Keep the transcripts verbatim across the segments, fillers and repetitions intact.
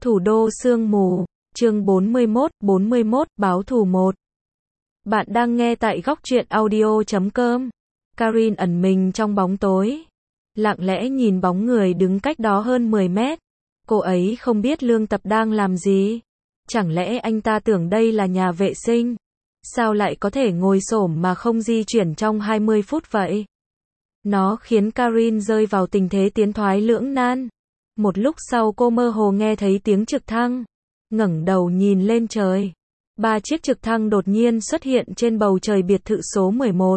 Thủ đô sương mù, chương bốn mươi mốt, bốn mươi mốt, báo thù một. Bạn đang nghe tại góc truyện audio chấm com. Karin ẩn mình trong bóng tối, lặng lẽ nhìn bóng người đứng cách đó hơn mười mét. Cô ấy không biết Lương Tập đang làm gì. Chẳng lẽ anh ta tưởng đây là nhà vệ sinh? Sao lại có thể ngồi xổm mà không di chuyển trong hai mươi phút vậy? Nó khiến Karin rơi vào tình thế tiến thoái lưỡng nan. Một lúc sau cô mơ hồ nghe thấy tiếng trực thăng. Ngẩng đầu nhìn lên trời. Ba chiếc trực thăng đột nhiên xuất hiện trên bầu trời biệt thự số mười một.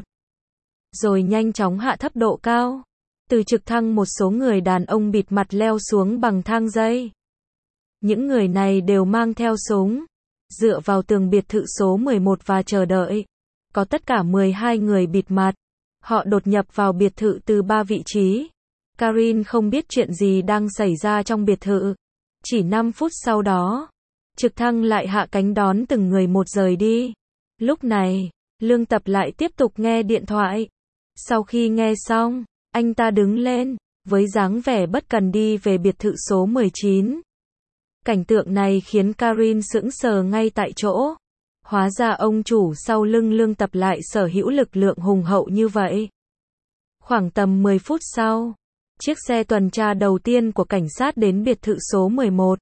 Rồi nhanh chóng hạ thấp độ cao. Từ trực thăng một số người đàn ông bịt mặt leo xuống bằng thang dây. Những người này đều mang theo súng. Dựa vào tường biệt thự số mười một và chờ đợi. Có tất cả mười hai người bịt mặt. Họ đột nhập vào biệt thự từ ba vị trí. Karin không biết chuyện gì đang xảy ra trong biệt thự. Chỉ năm phút sau đó, trực thăng lại hạ cánh đón từng người một rời đi. Lúc này, Lương Tập lại tiếp tục nghe điện thoại. Sau khi nghe xong, anh ta đứng lên, với dáng vẻ bất cần đi về biệt thự số mười chín. Cảnh tượng này khiến Karin sững sờ ngay tại chỗ. Hóa ra ông chủ sau lưng Lương Tập lại sở hữu lực lượng hùng hậu như vậy. Khoảng tầm mười phút sau, chiếc xe tuần tra đầu tiên của cảnh sát đến biệt thự số mười một.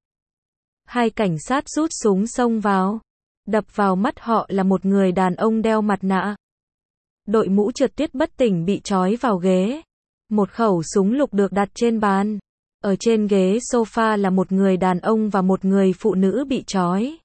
Hai cảnh sát rút súng xông vào. Đập vào mắt họ là một người đàn ông đeo mặt nạ. Đội mũ trượt tuyết bất tỉnh bị trói vào ghế. Một khẩu súng lục được đặt trên bàn. Ở trên ghế sofa là một người đàn ông và một người phụ nữ bị trói.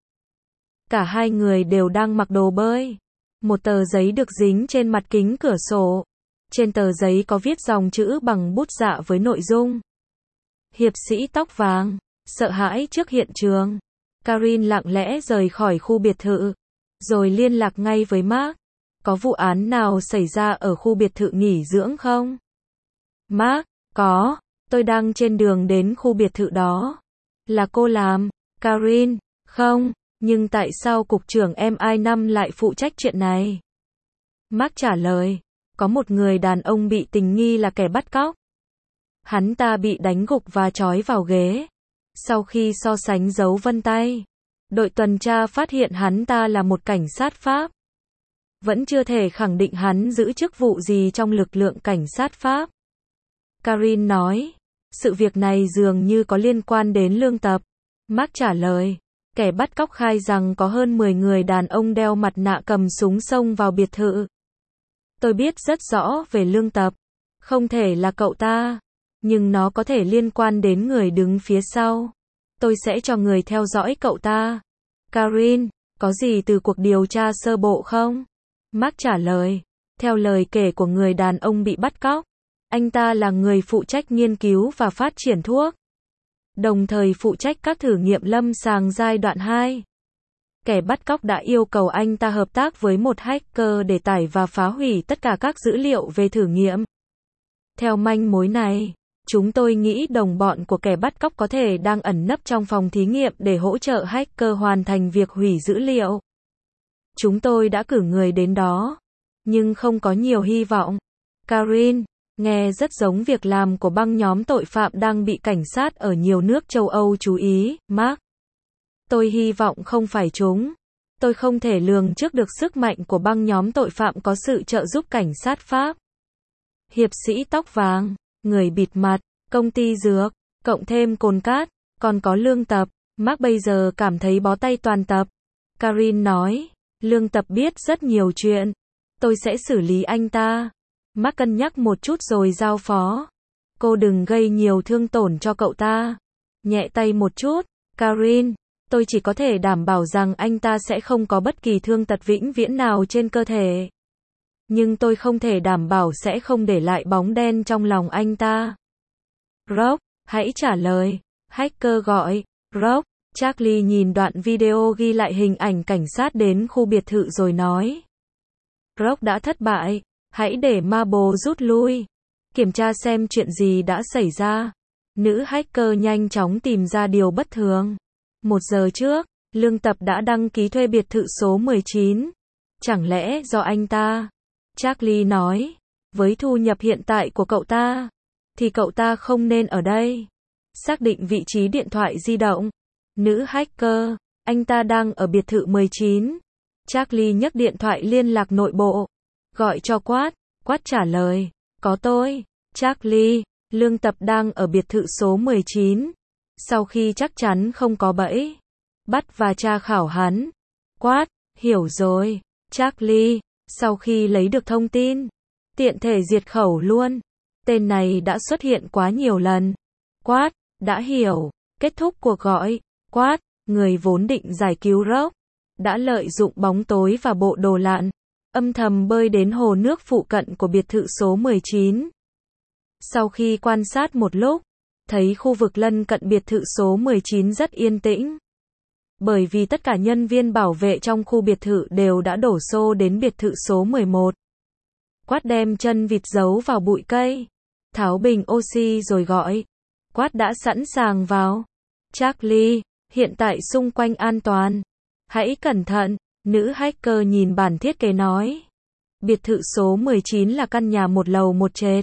Cả hai người đều đang mặc đồ bơi. Một tờ giấy được dính trên mặt kính cửa sổ. Trên tờ giấy có viết dòng chữ bằng bút dạ với nội dung: Hiệp sĩ tóc vàng, sợ hãi trước hiện trường. Karin lặng lẽ rời khỏi khu biệt thự, rồi liên lạc ngay với Mark. Có vụ án nào xảy ra ở khu biệt thự nghỉ dưỡng không? Mark, có, tôi đang trên đường đến khu biệt thự đó. Là cô làm? Karin, không, nhưng tại sao cục trưởng em i năm lại phụ trách chuyện này? Mark trả lời. Có một người đàn ông bị tình nghi là kẻ bắt cóc. Hắn ta bị đánh gục và trói vào ghế. Sau khi so sánh dấu vân tay, đội tuần tra phát hiện hắn ta là một cảnh sát Pháp. Vẫn chưa thể khẳng định hắn giữ chức vụ gì trong lực lượng cảnh sát Pháp. Karin nói, sự việc này dường như có liên quan đến Lương Tập. Mark trả lời, kẻ bắt cóc khai rằng có hơn mười người đàn ông đeo mặt nạ cầm súng xông vào biệt thự. Tôi biết rất rõ về Lương Tập. Không thể là cậu ta. Nhưng nó có thể liên quan đến người đứng phía sau. Tôi sẽ cho người theo dõi cậu ta. Karin, có gì từ cuộc điều tra sơ bộ không? Mark trả lời. Theo lời kể của người đàn ông bị bắt cóc, anh ta là người phụ trách nghiên cứu và phát triển thuốc. Đồng thời phụ trách các thử nghiệm lâm sàng giai đoạn hai. Kẻ bắt cóc đã yêu cầu anh ta hợp tác với một hacker để tải và phá hủy tất cả các dữ liệu về thử nghiệm. Theo manh mối này, chúng tôi nghĩ đồng bọn của kẻ bắt cóc có thể đang ẩn nấp trong phòng thí nghiệm để hỗ trợ hacker hoàn thành việc hủy dữ liệu. Chúng tôi đã cử người đến đó, nhưng không có nhiều hy vọng. Karin, nghe rất giống việc làm của băng nhóm tội phạm đang bị cảnh sát ở nhiều nước châu Âu chú ý. Mark, tôi hy vọng không phải chúng. Tôi không thể lường trước được sức mạnh của băng nhóm tội phạm có sự trợ giúp cảnh sát Pháp. Hiệp sĩ tóc vàng, người bịt mặt, công ty dược, cộng thêm cồn cát, còn có Lương Tập. Mark bây giờ cảm thấy bó tay toàn tập. Karin nói, Lương Tập biết rất nhiều chuyện. Tôi sẽ xử lý anh ta. Mark cân nhắc một chút rồi giao phó. Cô đừng gây nhiều thương tổn cho cậu ta. Nhẹ tay một chút. Karin, tôi chỉ có thể đảm bảo rằng anh ta sẽ không có bất kỳ thương tật vĩnh viễn nào trên cơ thể. Nhưng tôi không thể đảm bảo sẽ không để lại bóng đen trong lòng anh ta. Rock, hãy trả lời. Hacker gọi. Rock, Charlie nhìn đoạn video ghi lại hình ảnh cảnh sát đến khu biệt thự rồi nói. Rock đã thất bại. Hãy để Marble rút lui. Kiểm tra xem chuyện gì đã xảy ra. Nữ hacker nhanh chóng tìm ra điều bất thường. Một giờ trước, Lương Tập đã đăng ký thuê biệt thự số mười chín. Chẳng lẽ do anh ta? Charlie nói, với thu nhập hiện tại của cậu ta, thì cậu ta không nên ở đây. Xác định vị trí điện thoại di động. Nữ hacker, anh ta đang ở biệt thự mười chín. Charlie nhấc điện thoại liên lạc nội bộ. Gọi cho Quát. Quát trả lời. Có tôi. Charlie, Lương Tập đang ở biệt thự số mười chín. Sau khi chắc chắn không có bẫy, bắt và tra khảo hắn. Quát. Hiểu rồi. Charlie, sau khi lấy được thông tin, tiện thể diệt khẩu luôn. Tên này đã xuất hiện quá nhiều lần. Quát. Đã hiểu. Kết thúc cuộc gọi. Quát. Người vốn định giải cứu Rock, đã lợi dụng bóng tối và bộ đồ lặn, âm thầm bơi đến hồ nước phụ cận của biệt thự số mười chín. Sau khi quan sát một lúc, thấy khu vực lân cận biệt thự số mười chín rất yên tĩnh. Bởi vì tất cả nhân viên bảo vệ trong khu biệt thự đều đã đổ xô đến biệt thự số mười một. Quát đem chân vịt giấu vào bụi cây, tháo bình oxy rồi gọi. Quát đã sẵn sàng vào. Charlie, hiện tại xung quanh an toàn. Hãy cẩn thận, nữ hacker nhìn bản thiết kế nói. Biệt thự số mười chín là căn nhà một lầu một trệt.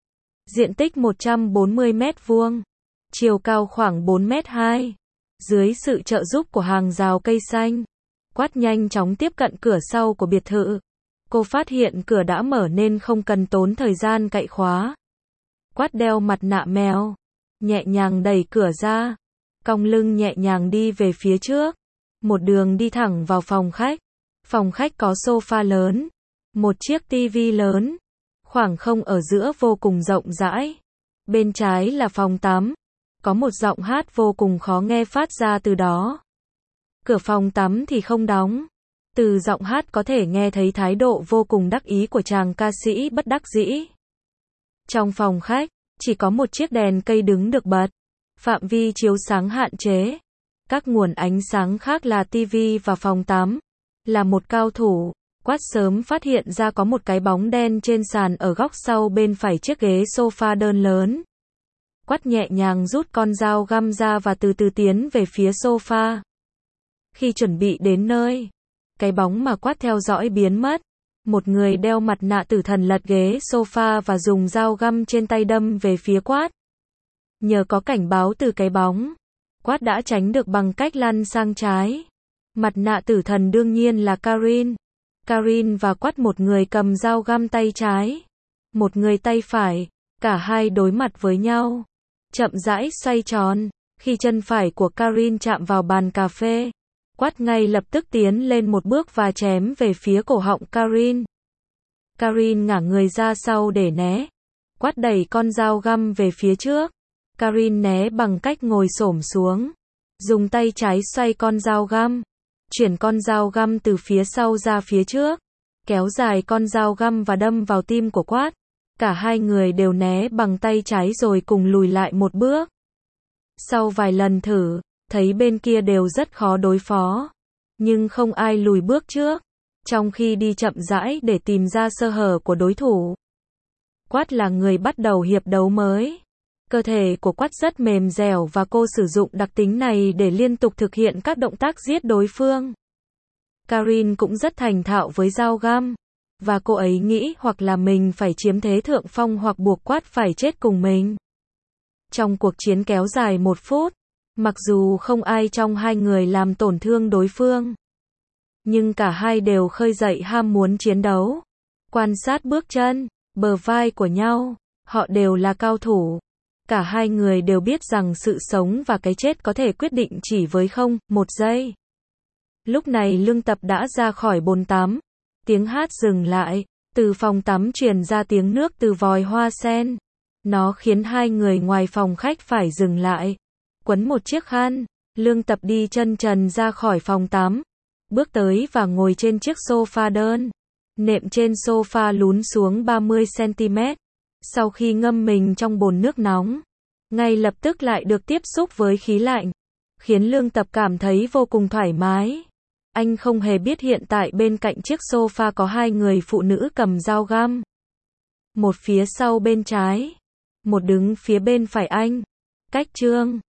Diện tích một trăm bốn mươi mét vuông. Chiều cao khoảng bốn mét hai. Dưới sự trợ giúp của hàng rào cây xanh, Quát nhanh chóng tiếp cận cửa sau của biệt thự. Cô phát hiện cửa đã mở nên không cần tốn thời gian cậy khóa. Quát đeo mặt nạ mèo, nhẹ nhàng đẩy cửa ra, cong lưng nhẹ nhàng đi về phía trước. Một đường đi thẳng vào phòng khách. Phòng khách có sofa lớn, một chiếc tivi lớn, khoảng không ở giữa vô cùng rộng rãi. Bên trái là phòng tắm, có một giọng hát vô cùng khó nghe phát ra từ đó. Cửa phòng tắm thì không đóng. Từ giọng hát có thể nghe thấy thái độ vô cùng đắc ý của chàng ca sĩ bất đắc dĩ. Trong phòng khách, chỉ có một chiếc đèn cây đứng được bật. Phạm vi chiếu sáng hạn chế. Các nguồn ánh sáng khác là tivi và phòng tắm. Là một cao thủ, Quát sớm phát hiện ra có một cái bóng đen trên sàn ở góc sau bên phải chiếc ghế sofa đơn lớn. Quát nhẹ nhàng rút con dao găm ra và từ từ tiến về phía sofa. Khi chuẩn bị đến nơi, cái bóng mà Quát theo dõi biến mất. Một người đeo mặt nạ tử thần lật ghế sofa và dùng dao găm trên tay đâm về phía Quát. Nhờ có cảnh báo từ cái bóng, Quát đã tránh được bằng cách lăn sang trái. Mặt nạ tử thần đương nhiên là Karin. Karin và Quát, một người cầm dao găm tay trái, một người tay phải, cả hai đối mặt với nhau. Chậm rãi xoay tròn, khi chân phải của Karin chạm vào bàn cà phê, Quát ngay lập tức tiến lên một bước và chém về phía cổ họng Karin. Karin ngả người ra sau để né. Quát đẩy con dao găm về phía trước. Karin né bằng cách ngồi xổm xuống, dùng tay trái xoay con dao găm, chuyển con dao găm từ phía sau ra phía trước, kéo dài con dao găm và đâm vào tim của Quát. Cả hai người đều né bằng tay trái rồi cùng lùi lại một bước. Sau vài lần thử, thấy bên kia đều rất khó đối phó, nhưng không ai lùi bước trước, trong khi đi chậm rãi để tìm ra sơ hở của đối thủ. Quát là người bắt đầu hiệp đấu mới. Cơ thể của Quát rất mềm dẻo và cô sử dụng đặc tính này để liên tục thực hiện các động tác giết đối phương. Karin cũng rất thành thạo với dao găm, và cô ấy nghĩ hoặc là mình phải chiếm thế thượng phong hoặc buộc Quát phải chết cùng mình. Trong cuộc chiến kéo dài một phút, mặc dù không ai trong hai người làm tổn thương đối phương, nhưng cả hai đều khơi dậy ham muốn chiến đấu. Quan sát bước chân, bờ vai của nhau, họ đều là cao thủ. Cả hai người đều biết rằng sự sống và cái chết có thể quyết định chỉ với không, một giây. Lúc này Lương Tập đã ra khỏi bồn tắm. Tiếng hát dừng lại. Từ phòng tắm truyền ra tiếng nước từ vòi hoa sen. Nó khiến hai người ngoài phòng khách phải dừng lại. Quấn một chiếc khăn. Lương Tập đi chân trần ra khỏi phòng tắm. Bước tới và ngồi trên chiếc sofa đơn. Nệm trên sofa lún xuống ba mươi xăng ti mét. Sau khi ngâm mình trong bồn nước nóng, ngay lập tức lại được tiếp xúc với khí lạnh, khiến Lương Tập cảm thấy vô cùng thoải mái. Anh không hề biết hiện tại bên cạnh chiếc sofa có hai người phụ nữ cầm dao găm. Một phía sau bên trái, một đứng phía bên phải anh. Cách Trương